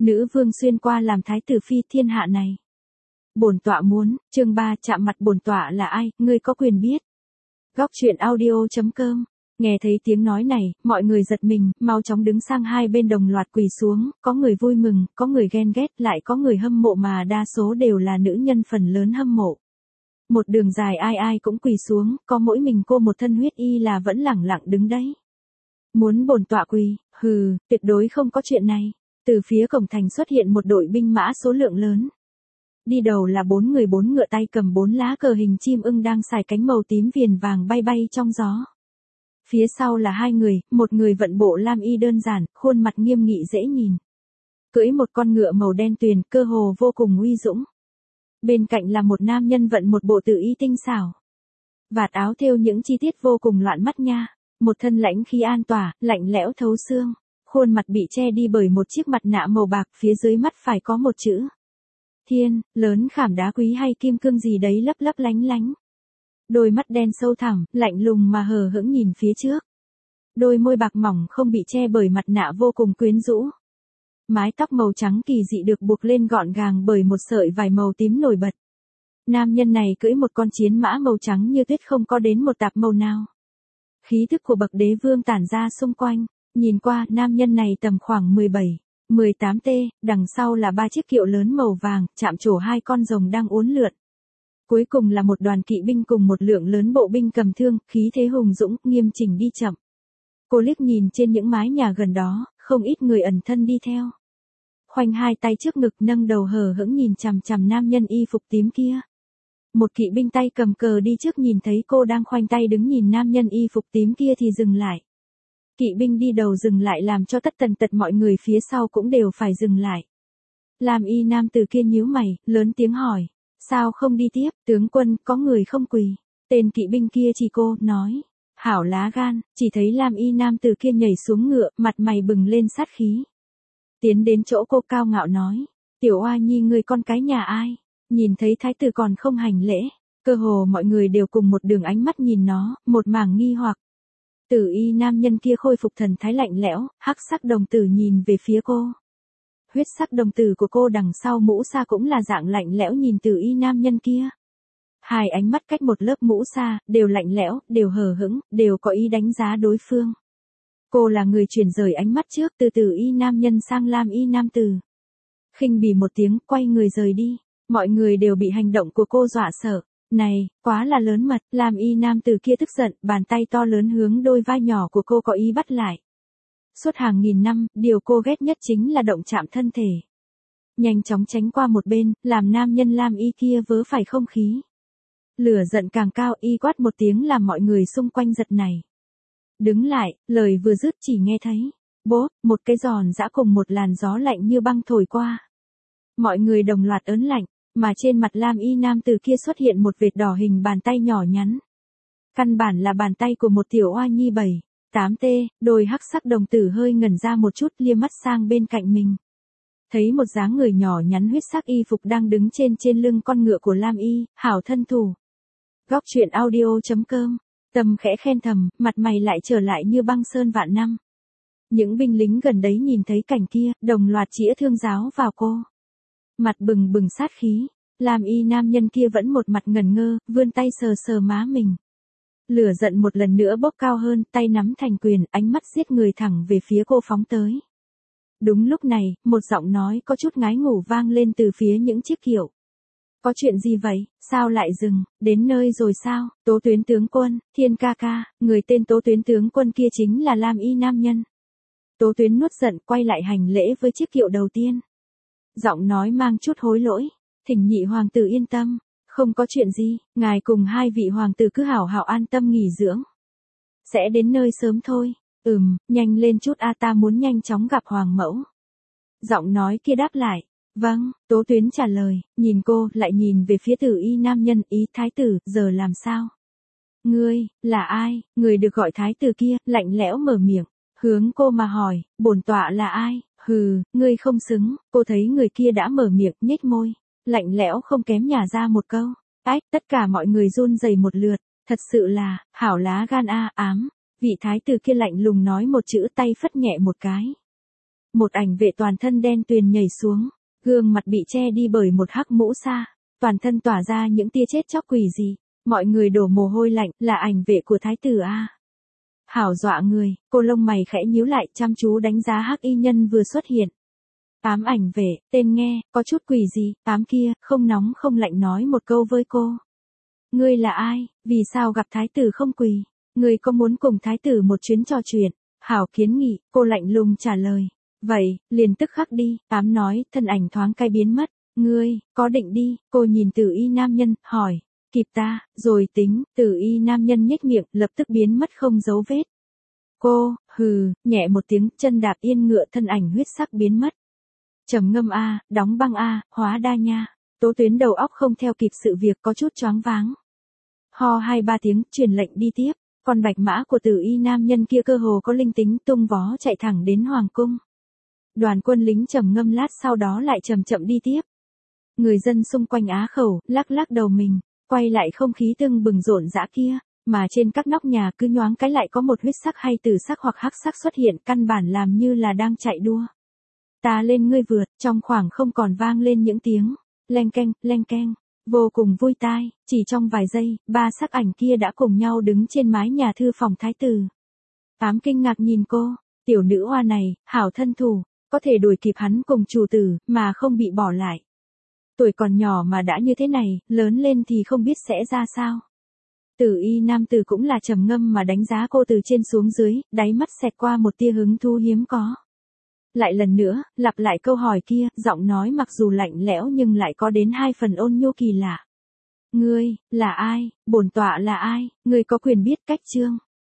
Nữ vương xuyên qua làm thái tử phi thiên hạ này. Bổn tọa muốn, chương 3 chạm mặt bổn tọa là ai, ngươi có quyền biết. Góc truyện audio.com. Nghe thấy tiếng nói này, mọi người giật mình, mau chóng đứng sang hai bên đồng loạt quỳ xuống, có người vui mừng, có người ghen ghét, lại có người hâm mộ mà đa số đều là nữ nhân phần lớn hâm mộ. Một đường dài ai ai cũng quỳ xuống, có mỗi mình cô một thân huyết y là vẫn lẳng lặng đứng đấy. Muốn bổn tọa quỳ, hừ, tuyệt đối không có chuyện này. Từ phía cổng thành xuất hiện một đội binh mã số lượng lớn. Đi đầu là 4 người 4 ngựa tay cầm 4 lá cờ hình chim ưng đang xài cánh màu tím viền vàng bay bay trong gió. Phía sau là 2 người, một người vận bộ lam y đơn giản, khuôn mặt nghiêm nghị dễ nhìn. Cưỡi một con ngựa màu đen tuyền, cơ hồ vô cùng uy dũng. Bên cạnh là một nam nhân vận một bộ tử y tinh xảo. Vạt áo thêu những chi tiết vô cùng loạn mắt nha, một thân lãnh khí an tỏa, lạnh lẽo thấu xương. Khuôn mặt bị che đi bởi một chiếc mặt nạ màu bạc, phía dưới mắt phải có một chữ Thiên, lớn khảm đá quý hay kim cương gì đấy lấp lấp lánh lánh. Đôi mắt đen sâu thẳm, lạnh lùng mà hờ hững nhìn phía trước. Đôi môi bạc mỏng không bị che bởi mặt nạ vô cùng quyến rũ. Mái tóc màu trắng kỳ dị được buộc lên gọn gàng bởi một sợi vải màu tím nổi bật. Nam nhân này cưỡi một con chiến mã màu trắng như tuyết, không có đến một tạp màu nào. Khí thức của bậc đế vương tản ra xung quanh. Nhìn qua, nam nhân này tầm khoảng 17, 18 t, đằng sau là 3 chiếc kiệu lớn màu vàng, chạm trổ 2 con rồng đang uốn lượn. Cuối cùng là một đoàn kỵ binh cùng một lượng lớn bộ binh cầm thương, khí thế hùng dũng, nghiêm chỉnh đi chậm. Cô liếc nhìn trên những mái nhà gần đó, không ít người ẩn thân đi theo. Khoanh hai tay trước ngực, nâng đầu hờ hững nhìn chằm chằm nam nhân y phục tím kia. Một kỵ binh tay cầm cờ đi trước nhìn thấy cô đang khoanh tay đứng nhìn nam nhân y phục tím kia thì dừng lại. Kỵ binh đi đầu dừng lại làm cho tất tần tật mọi người phía sau cũng đều phải dừng lại. Lam y nam tử kia nhíu mày, lớn tiếng hỏi. Sao không đi tiếp, tướng quân, có người không quỳ. Tên kỵ binh kia chỉ cô, nói. Hảo lá gan, chỉ thấy Lam y nam tử kia nhảy xuống ngựa, mặt mày bừng lên sát khí. Tiến đến chỗ cô cao ngạo nói. Tiểu oa nhi người con cái nhà ai? Nhìn thấy thái tử còn không hành lễ. Cơ hồ mọi người đều cùng một đường ánh mắt nhìn nó, một mảng nghi hoặc. Tử y nam nhân kia khôi phục thần thái lạnh lẽo, hắc sắc đồng tử nhìn về phía cô. Huyết sắc đồng tử của cô đằng sau mũ sa cũng là dạng lạnh lẽo nhìn tử y nam nhân kia. Hai ánh mắt cách một lớp mũ sa, đều lạnh lẽo, đều hờ hững, đều có ý đánh giá đối phương. Cô là người chuyển rời ánh mắt trước từ tử y nam nhân sang lam y nam tử. Khinh bỉ một tiếng, quay người rời đi. Mọi người đều bị hành động của cô dọa sợ. Này, quá là lớn mật, Lam y nam tử kia tức giận, bàn tay to lớn hướng đôi vai nhỏ của cô có ý bắt lại. Suốt hàng nghìn năm, điều cô ghét nhất chính là động chạm thân thể. Nhanh chóng tránh qua một bên, làm nam nhân Lam y kia vớ phải không khí. Lửa giận càng cao, y quát một tiếng làm mọi người xung quanh giật nảy. Đứng lại, lời vừa dứt chỉ nghe thấy. Bốp, một cái giòn giã cùng một làn gió lạnh như băng thổi qua. Mọi người đồng loạt ớn lạnh. Mà trên mặt Lam y nam tử kia xuất hiện một vệt đỏ hình bàn tay nhỏ nhắn. Căn bản là bàn tay của một tiểu oa nhi 7, 8 t, đôi hắc sắc đồng tử hơi ngẩn ra một chút, lia mắt sang bên cạnh mình. Thấy một dáng người nhỏ nhắn huyết sắc y phục đang đứng trên lưng con ngựa của Lam y, hảo thân thủ. Góc truyện audio.com, Tâm khẽ khen thầm, mặt mày lại trở lại như băng sơn vạn năm. Những binh lính gần đấy nhìn thấy cảnh kia, đồng loạt chĩa thương giáo vào cô. Mặt bừng bừng sát khí, Lam y nam nhân kia vẫn một mặt ngẩn ngơ, vươn tay sờ sờ má mình. Lửa giận một lần nữa bốc cao hơn, tay nắm thành quyền, ánh mắt giết người thẳng về phía cô phóng tới. Đúng lúc này, một giọng nói có chút ngái ngủ vang lên từ phía những chiếc kiệu. Có chuyện gì vậy, sao lại dừng, đến nơi rồi sao, Tố Tuyến tướng quân, Thiên ca ca, người tên Tố Tuyến tướng quân kia chính là Lam y nam nhân. Tố Tuyến nuốt giận quay lại hành lễ với chiếc kiệu đầu tiên. Giọng nói mang chút hối lỗi, thỉnh nhị hoàng tử yên tâm, không có chuyện gì, ngài cùng hai vị hoàng tử cứ hảo hảo an tâm nghỉ dưỡng. Sẽ đến nơi sớm thôi, nhanh lên chút ta muốn nhanh chóng gặp hoàng mẫu. Giọng nói kia đáp lại, vâng, Tố Tuyến trả lời, nhìn cô, lại nhìn về phía tử y nam nhân, ý thái tử, giờ làm sao? Ngươi, là ai? Người được gọi thái tử kia, lạnh lẽo mở miệng, hướng cô mà hỏi, bổn tọa là ai? Hừ, ngươi không xứng, cô thấy người kia đã mở miệng, nhếch môi, lạnh lẽo không kém nhả ra một câu. Ách, tất cả mọi người run rẩy một lượt, thật sự là, hảo lá gan ám, vị thái tử kia lạnh lùng nói một chữ, tay phất nhẹ một cái. Một ảnh vệ toàn thân đen tuyền nhảy xuống, gương mặt bị che đi bởi một hắc mũ sa, toàn thân tỏa ra những tia chết chóc quỷ dị. Mọi người đổ mồ hôi lạnh, là ảnh vệ của thái tử a. Hảo dọa người, cô lông mày khẽ nhíu lại, chăm chú đánh giá hắc y nhân vừa xuất hiện. Ám ảnh vệ, tên nghe, có chút quỷ gì, ám kia, không nóng không lạnh nói một câu với cô. Ngươi là ai, vì sao gặp thái tử không quỳ, ngươi có muốn cùng thái tử một chuyến trò chuyện, Hảo kiến nghị, cô lạnh lùng trả lời. Vậy, liền tức khắc đi, ám nói, thân ảnh thoáng cái biến mất. Ngươi, có định đi, cô nhìn tử y nam nhân, hỏi. Kịp ta, rồi tính, tử y nam nhân nhếch miệng, lập tức biến mất không dấu vết. Cô, hừ, nhẹ một tiếng, chân đạp yên ngựa thân ảnh huyết sắc biến mất. Trầm ngâm a, đóng băng a, hóa đa nha. Tố Tuyến đầu óc không theo kịp sự việc có chút choáng váng. Ho 2-3 tiếng, truyền lệnh đi tiếp. Con bạch mã của tử y nam nhân kia cơ hồ có linh tính tung vó chạy thẳng đến hoàng cung. Đoàn quân lính trầm ngâm lát sau đó lại chậm chậm đi tiếp. Người dân xung quanh á khẩu, lắc lắc đầu mình, quay lại không khí tưng bừng rộn rã kia, mà trên các nóc nhà cứ nhoáng cái lại có một huyết sắc hay tử sắc hoặc hắc sắc xuất hiện, căn bản làm như là đang chạy đua. Ta lên ngươi vượt, trong khoảng không còn vang lên những tiếng leng keng, vô cùng vui tai, chỉ trong vài giây, ba sắc ảnh kia đã cùng nhau đứng trên mái nhà thư phòng thái tử. Ám kinh ngạc nhìn cô, tiểu nữ hoa này, hảo thân thủ, có thể đuổi kịp hắn cùng chủ tử, mà không bị bỏ lại. Tuổi còn nhỏ mà đã như thế này, lớn lên thì không biết sẽ ra sao. Tử y nam tử cũng là trầm ngâm mà đánh giá cô từ trên xuống dưới, đáy mắt xẹt qua một tia hứng thú hiếm có. Lại lần nữa, lặp lại câu hỏi kia, giọng nói mặc dù lạnh lẽo nhưng lại có đến 2 phần ôn nhu kỳ lạ. Ngươi, là ai, bổn tọa là ai, ngươi có quyền biết cách chương.